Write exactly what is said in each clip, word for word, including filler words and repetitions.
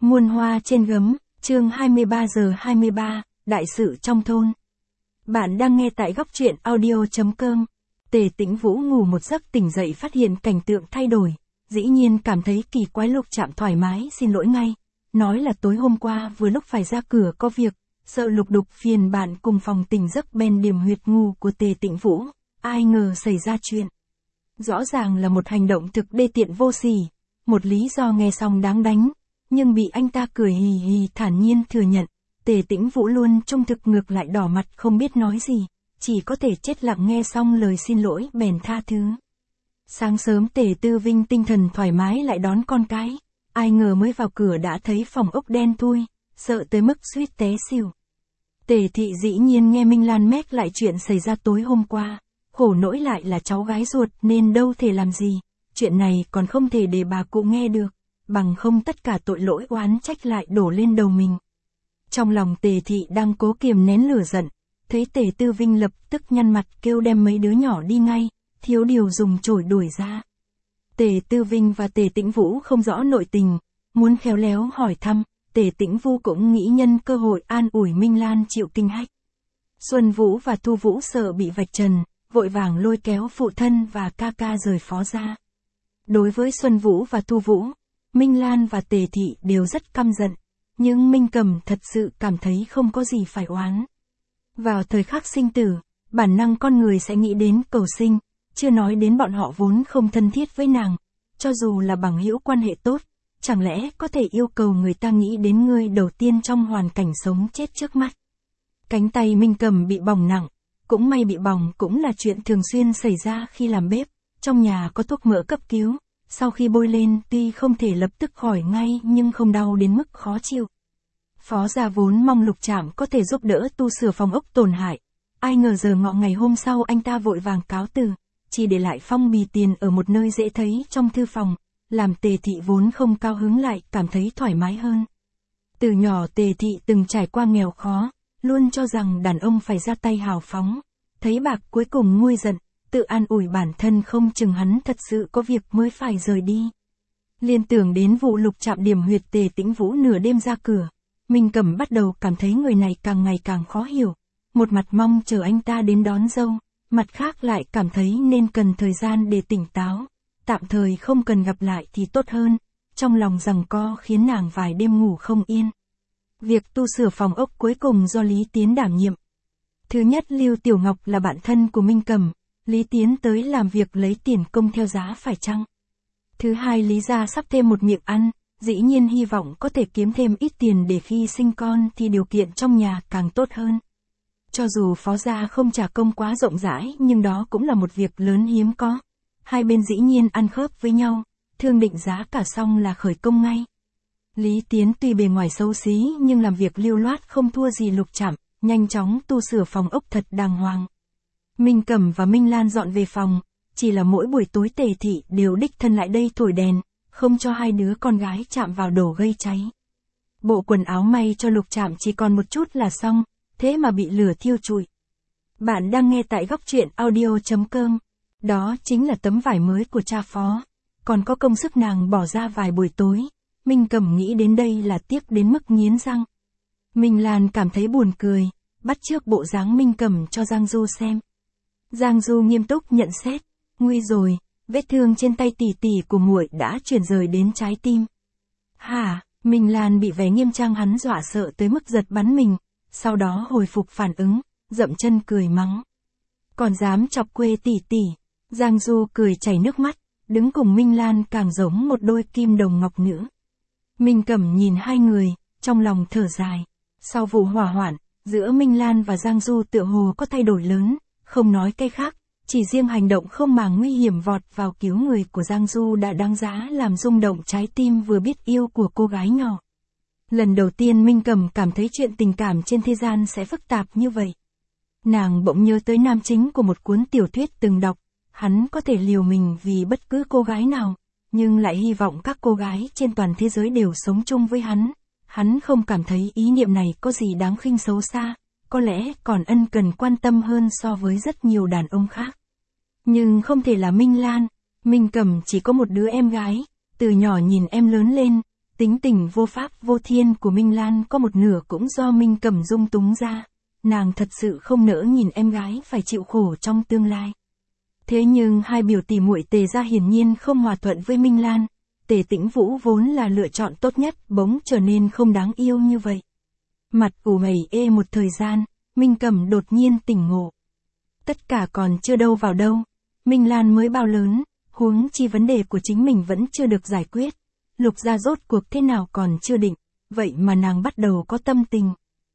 Muôn hoa trên gấm, chương hai mươi ba giờ hai mươi ba, đại sự trong thôn. Bạn đang nghe tại góc truyện audio.com. Tề Tĩnh Vũ ngủ một giấc tỉnh dậy phát hiện cảnh tượng thay đổi, dĩ nhiên cảm thấy kỳ quái. Lục Trạm thoải mái xin lỗi ngay, nói là tối hôm qua vừa lúc phải ra cửa có việc, sợ Lục Đục phiền bạn cùng phòng tỉnh giấc bèn điểm huyệt ngủ của Tề Tĩnh Vũ, ai ngờ xảy ra chuyện. Rõ ràng là một hành động thực đê tiện vô sỉ, một lý do nghe xong đáng đánh, nhưng bị anh ta cười hì hì thản nhiên thừa nhận. Tề Tĩnh Vũ luôn trung thực ngược lại đỏ mặt không biết nói gì, chỉ có thể chết lặng nghe xong lời xin lỗi bèn tha thứ. Sáng sớm Tề Tư Vinh tinh thần thoải mái lại đón con cái, ai ngờ mới vào cửa đã thấy phòng ốc đen thui, sợ tới mức suýt té xỉu. Tề Thị dĩ nhiên nghe Minh Lan mét lại chuyện xảy ra tối hôm qua, khổ nỗi lại là cháu gái ruột nên đâu thể làm gì, chuyện này còn không thể để bà cụ nghe được, bằng không tất cả tội lỗi oán trách lại đổ lên đầu mình. Trong lòng Tề Thị đang cố kiềm nén lửa giận, thấy Tề Tư Vinh lập tức nhăn mặt kêu đem mấy đứa nhỏ đi ngay, thiếu điều dùng chổi đuổi ra. Tề Tư Vinh và Tề Tĩnh Vũ không rõ nội tình, muốn khéo léo hỏi thăm, Tề Tĩnh Vũ cũng nghĩ nhân cơ hội an ủi Minh Lan chịu kinh hách. Xuân Vũ và Thu Vũ sợ bị vạch trần, vội vàng lôi kéo phụ thân và ca ca rời phó ra. Đối với Xuân Vũ và Thu Vũ, Minh Lan và Tề Thị đều rất căm giận, nhưng Minh Cầm thật sự cảm thấy không có gì phải oán. Vào thời khắc sinh tử, bản năng con người sẽ nghĩ đến cầu sinh, chưa nói đến bọn họ vốn không thân thiết với nàng, cho dù là bằng hữu quan hệ tốt, chẳng lẽ có thể yêu cầu người ta nghĩ đến người đầu tiên trong hoàn cảnh sống chết trước mắt. Cánh tay Minh Cầm bị bỏng nặng, cũng may bị bỏng cũng là chuyện thường xuyên xảy ra khi làm bếp, trong nhà có thuốc mỡ cấp cứu. Sau khi bôi lên tuy không thể lập tức khỏi ngay nhưng không đau đến mức khó chịu. Phó gia vốn mong Lục Trạm có thể giúp đỡ tu sửa phòng ốc tổn hại. Ai ngờ giờ ngọ ngày hôm sau anh ta vội vàng cáo từ, chỉ để lại phong bì tiền ở một nơi dễ thấy trong thư phòng, làm Tề Thị vốn không cao hứng lại cảm thấy thoải mái hơn. Từ nhỏ Tề Thị từng trải qua nghèo khó, luôn cho rằng đàn ông phải ra tay hào phóng. Thấy bạc cuối cùng nguôi giận, tự an ủi bản thân không chừng hắn thật sự có việc mới phải rời đi. Liên tưởng đến vụ Lục Trạm điểm huyệt Tề Tĩnh Vũ nửa đêm ra cửa, Minh Cầm bắt đầu cảm thấy người này càng ngày càng khó hiểu, một mặt mong chờ anh ta đến đón dâu, mặt khác lại cảm thấy nên cần thời gian để tỉnh táo, tạm thời không cần gặp lại thì tốt hơn, trong lòng giằng co khiến nàng vài đêm ngủ không yên. Việc tu sửa phòng ốc cuối cùng do Lý Tiến đảm nhiệm. Thứ nhất, Lưu Tiểu Ngọc là bạn thân của Minh Cầm, Lý Tiến tới làm việc lấy tiền công theo giá phải chăng. Thứ hai, Lý gia sắp thêm một miệng ăn, dĩ nhiên hy vọng có thể kiếm thêm ít tiền để khi sinh con thì điều kiện trong nhà càng tốt hơn. Cho dù phó gia không trả công quá rộng rãi nhưng đó cũng là một việc lớn hiếm có. Hai bên dĩ nhiên ăn khớp với nhau, thương định giá cả xong là khởi công ngay. Lý Tiến tuy bề ngoài xấu xí nhưng làm việc lưu loát không thua gì Lục Trạm, nhanh chóng tu sửa phòng ốc thật đàng hoàng. Minh Cầm và Minh Lan dọn về phòng, chỉ là mỗi buổi tối Tề Thị đều đích thân lại đây thổi đèn, không cho hai đứa con gái chạm vào đồ gây cháy. Bộ quần áo may cho Lục Trạm chỉ còn một chút là xong, thế mà bị lửa thiêu trụi. Bạn đang nghe tại góc truyện audio.com. Đó chính là tấm vải mới của cha phó, còn có công sức nàng bỏ ra vài buổi tối. Minh Cầm nghĩ đến đây là tiếc đến mức nghiến răng. Minh Lan cảm thấy buồn cười, bắt chước bộ dáng Minh Cầm cho Giang Du xem. Giang Du nghiêm túc nhận xét, nguy rồi, vết thương trên tay tỷ tỷ của muội đã chuyển rời đến trái tim. Hả? Minh Lan bị vẻ nghiêm trang hắn dọa sợ tới mức giật bắn mình, sau đó hồi phục phản ứng, dậm chân cười mắng. Còn dám chọc quê tỷ tỷ. Giang Du cười chảy nước mắt, đứng cùng Minh Lan càng giống một đôi kim đồng ngọc nữ. Minh Cầm nhìn hai người, trong lòng thở dài. Sau vụ hỏa hoạn, giữa Minh Lan và Giang Du tựa hồ có thay đổi lớn, không nói cái khác, chỉ riêng hành động không màng nguy hiểm vọt vào cứu người của Giang Du đã đáng giá làm rung động trái tim vừa biết yêu của cô gái nhỏ. Lần đầu tiên Minh Cầm cảm thấy chuyện tình cảm trên thế gian sẽ phức tạp như vậy. Nàng bỗng nhớ tới nam chính của một cuốn tiểu thuyết từng đọc, hắn có thể liều mình vì bất cứ cô gái nào, nhưng lại hy vọng các cô gái trên toàn thế giới đều sống chung với hắn. Hắn không cảm thấy ý niệm này có gì đáng khinh xấu xa, có lẽ còn ân cần quan tâm hơn so với rất nhiều đàn ông khác. Nhưng không thể là Minh Lan, Minh Cầm chỉ có một đứa em gái, từ nhỏ nhìn em lớn lên, Tính tình vô pháp vô thiên của Minh Lan có một nửa cũng do Minh Cẩm dung túng ra. Nàng thật sự không nỡ nhìn em gái phải chịu khổ trong tương lai. Thế nhưng hai biểu tỷ muội Tề gia hiển nhiên không hòa thuận với Minh Lan. Tề Tĩnh Vũ vốn là lựa chọn tốt nhất bỗng trở nên không đáng yêu như vậy. Mặt ủ mày ê một thời gian, Minh Cẩm đột nhiên tỉnh ngộ. Tất cả còn chưa đâu vào đâu. Minh Lan mới bao lớn, huống chi vấn đề của chính mình vẫn chưa được giải quyết. Lục gia rốt cuộc thế nào còn chưa định, vậy mà nàng bắt đầu có tâm tình.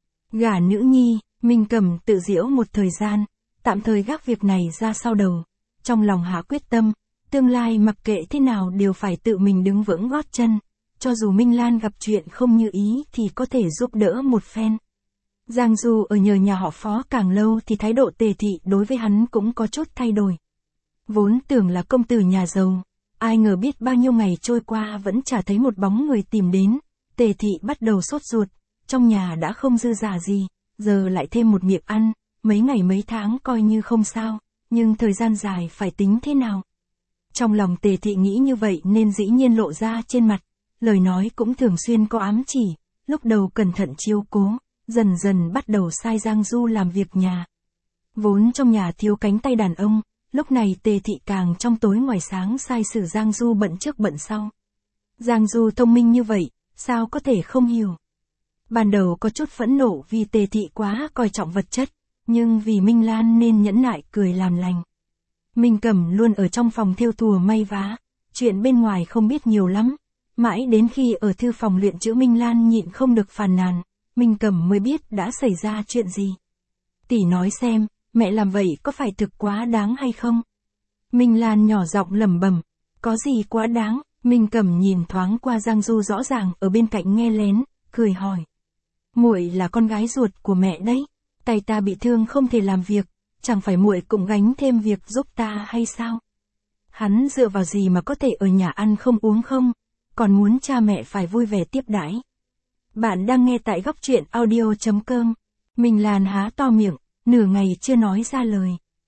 Gả nữ nhi, Minh Cẩm tự giễu một thời gian, tạm thời gác việc này ra sau đầu. Trong lòng hạ quyết tâm, tương lai mặc kệ thế nào đều phải tự mình đứng vững gót chân. Cho dù Minh Lan gặp chuyện không như ý thì có thể giúp đỡ một phen. Giang Du ở nhờ nhà họ Phó càng lâu thì thái độ Tề thị đối với hắn cũng có chút thay đổi. Vốn tưởng là công tử nhà giàu, ai ngờ biết bao nhiêu ngày trôi qua vẫn chả thấy một bóng người tìm đến. Tề thị bắt đầu sốt ruột, trong nhà đã không dư giả gì, giờ lại thêm một miệng ăn, mấy ngày mấy tháng coi như không sao, nhưng thời gian dài phải tính thế nào. Trong lòng Tề thị nghĩ như vậy nên dĩ nhiên lộ ra trên mặt, lời nói cũng thường xuyên có ám chỉ, lúc đầu cẩn thận chiếu cố, dần dần bắt đầu sai Giang Du làm việc nhà. Vốn trong nhà thiếu cánh tay đàn ông, lúc này Tề thị càng trong tối ngoài sáng sai sử Giang Du bận trước bận sau. Giang Du thông minh như vậy, sao có thể không hiểu. Ban đầu có chút phẫn nộ vì Tề thị quá coi trọng vật chất, nhưng vì Minh Lan nên nhẫn nại cười làm lành. Minh Cẩm luôn ở trong phòng thêu thùa may vá, chuyện bên ngoài không biết nhiều lắm. Mãi đến khi ở thư phòng luyện chữ Minh Lan nhịn không được phàn nàn, Minh Cẩm mới biết đã xảy ra chuyện gì. Tỷ nói xem, mẹ làm vậy có phải thực quá đáng hay không? Minh Lan nhỏ giọng lẩm bẩm, có gì quá đáng? Minh Cẩm nhìn thoáng qua Giang Du rõ ràng ở bên cạnh nghe lén, cười hỏi. Muội là con gái ruột của mẹ đấy, tay ta bị thương không thể làm việc, chẳng phải muội cũng gánh thêm việc giúp ta hay sao? Hắn dựa vào gì mà có thể ở nhà ăn không uống không, còn muốn cha mẹ phải vui vẻ tiếp đãi. Bạn đang nghe tại góc truyện audio chấm com. Minh Lan há to miệng, nửa ngày chưa nói ra lời.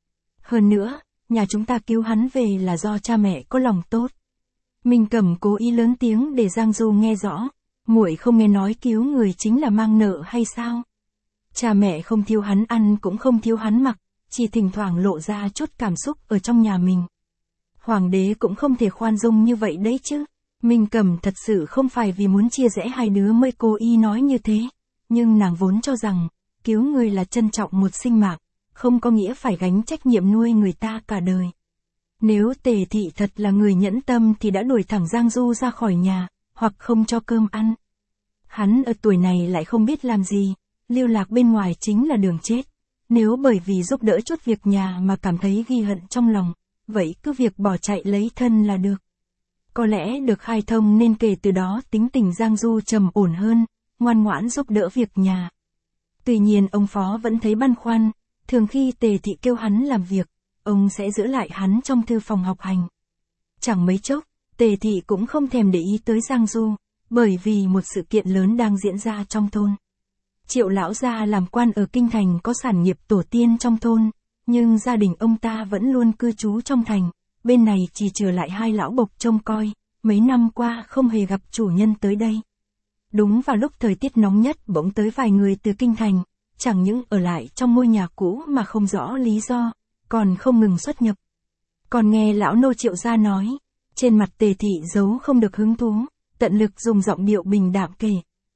Hơn nữa, nhà chúng ta cứu hắn về là do cha mẹ có lòng tốt. Minh Cẩm cố ý lớn tiếng để Giang Du nghe rõ, muội không nghe nói cứu người chính là mang nợ hay sao? Cha mẹ không thiếu hắn ăn cũng không thiếu hắn mặc, chỉ thỉnh thoảng lộ ra chút cảm xúc ở trong nhà mình. Hoàng đế cũng không thể khoan dung như vậy đấy chứ. Minh Cẩm thật sự không phải vì muốn chia rẽ hai đứa mới cố ý nói như thế, nhưng nàng vốn cho rằng, cứu người là trân trọng một sinh mạng, không có nghĩa phải gánh trách nhiệm nuôi người ta cả đời. Nếu Tề thị thật là người nhẫn tâm thì đã đuổi thẳng Giang Du ra khỏi nhà, hoặc không cho cơm ăn. Hắn ở tuổi này lại không biết làm gì, lưu lạc bên ngoài chính là đường chết. Nếu bởi vì giúp đỡ chút việc nhà mà cảm thấy ghi hận trong lòng, vậy cứ việc bỏ chạy lấy thân là được. Có lẽ được khai thông nên kể từ đó tính tình Giang Du trầm ổn hơn, ngoan ngoãn giúp đỡ việc nhà. Tuy nhiên ông Phó vẫn thấy băn khoăn, thường khi Tề thị kêu hắn làm việc, ông sẽ giữ lại hắn trong thư phòng học hành. Chẳng mấy chốc, Tề thị cũng không thèm để ý tới Giang Du, bởi vì một sự kiện lớn đang diễn ra trong thôn. Triệu lão gia làm quan ở Kinh Thành có sản nghiệp tổ tiên trong thôn, nhưng gia đình ông ta vẫn luôn cư trú trong thành, bên này chỉ trừ lại hai lão bộc trông coi, mấy năm qua không hề gặp chủ nhân tới đây. Đúng vào lúc thời tiết nóng nhất bỗng tới vài người từ Kinh Thành, chẳng những ở lại trong ngôi nhà cũ mà không rõ lý do, còn không ngừng xuất nhập. Còn nghe lão nô Triệu gia nói, trên mặt Tề thị giấu không được hứng thú, tận lực dùng giọng điệu bình đạm kể.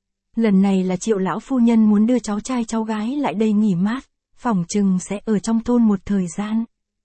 Lần này là Triệu lão phu nhân muốn đưa cháu trai cháu gái lại đây nghỉ mát, phỏng chừng sẽ ở trong thôn một thời gian.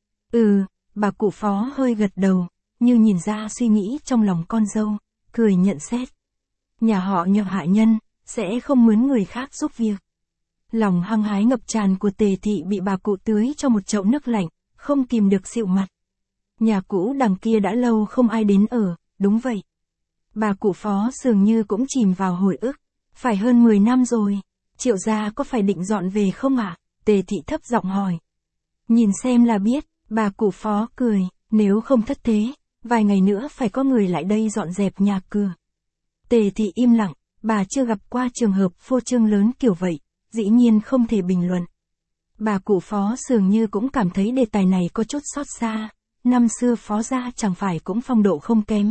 Ừ, bà cụ Phó hơi gật đầu, như nhìn ra suy nghĩ trong lòng con dâu, cười nhận xét. Nhà họ nhập hạ nhân, sẽ không mướn người khác giúp việc. Lòng hăng hái ngập tràn của Tề thị bị bà cụ tưới cho một chậu nước lạnh, không kìm được xịu mặt. Nhà cũ đằng kia đã lâu không ai đến ở, đúng vậy. Bà cụ Phó dường như cũng chìm vào hồi ức, phải hơn mười năm rồi, Triệu gia có phải định dọn về không ạ? À? Tề thị thấp giọng hỏi. Nhìn xem là biết, bà cụ Phó cười, nếu không thất thế, vài ngày nữa phải có người lại đây dọn dẹp nhà cửa. Tề thị im lặng, bà chưa gặp qua trường hợp phô trương lớn kiểu vậy, dĩ nhiên không thể bình luận. Bà cụ Phó dường như cũng cảm thấy đề tài này có chút xót xa, năm xưa Phó gia chẳng phải cũng phong độ không kém,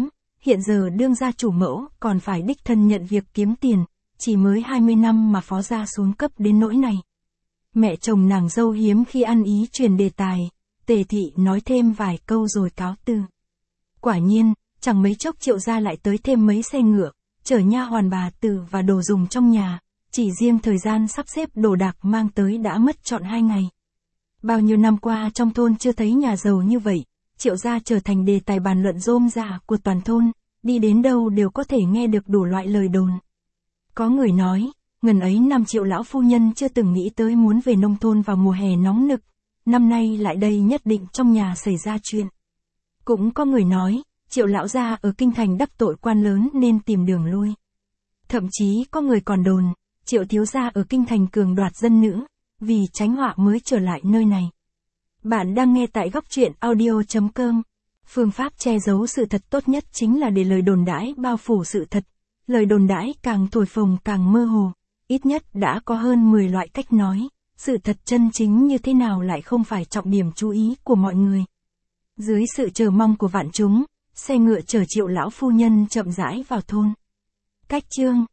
hiện giờ đương gia chủ mẫu còn phải đích thân nhận việc kiếm tiền, chỉ mới hai mươi năm mà phó gia xuống cấp đến nỗi này. Mẹ chồng nàng dâu hiếm khi ăn ý truyền đề tài, Tề thị nói thêm vài câu rồi cáo từ. Quả nhiên, chẳng mấy chốc Triệu gia lại tới thêm mấy xe ngựa, chở nha hoàn bà tử và đồ dùng trong nhà, chỉ riêng thời gian sắp xếp đồ đạc mang tới đã mất trọn hai ngày. Bao nhiêu năm qua trong thôn chưa thấy nhà giàu như vậy, Triệu gia trở thành đề tài bàn luận rôm rả của toàn thôn, đi đến đâu đều có thể nghe được đủ loại lời đồn. Có người nói, ngần ấy năm Triệu lão phu nhân chưa từng nghĩ tới muốn về nông thôn vào mùa hè nóng nực, năm nay lại đây nhất định trong nhà xảy ra chuyện. Cũng có người nói, Triệu lão gia ở kinh thành đắc tội quan lớn nên tìm đường lui. Thậm chí có người còn đồn, Triệu thiếu gia ở kinh thành cường đoạt dân nữ, vì tránh họa mới trở lại nơi này. Bạn đang nghe tại góc truyện audio chấm com. Phương pháp che giấu sự thật tốt nhất chính là để lời đồn đãi bao phủ sự thật. Lời đồn đãi càng thổi phồng càng mơ hồ, ít nhất đã có hơn mười loại cách nói, sự thật chân chính như thế nào lại không phải trọng điểm chú ý của mọi người. Dưới sự chờ mong của vạn chúng, xe ngựa chở Triệu lão phu nhân chậm rãi vào thôn. Cách chương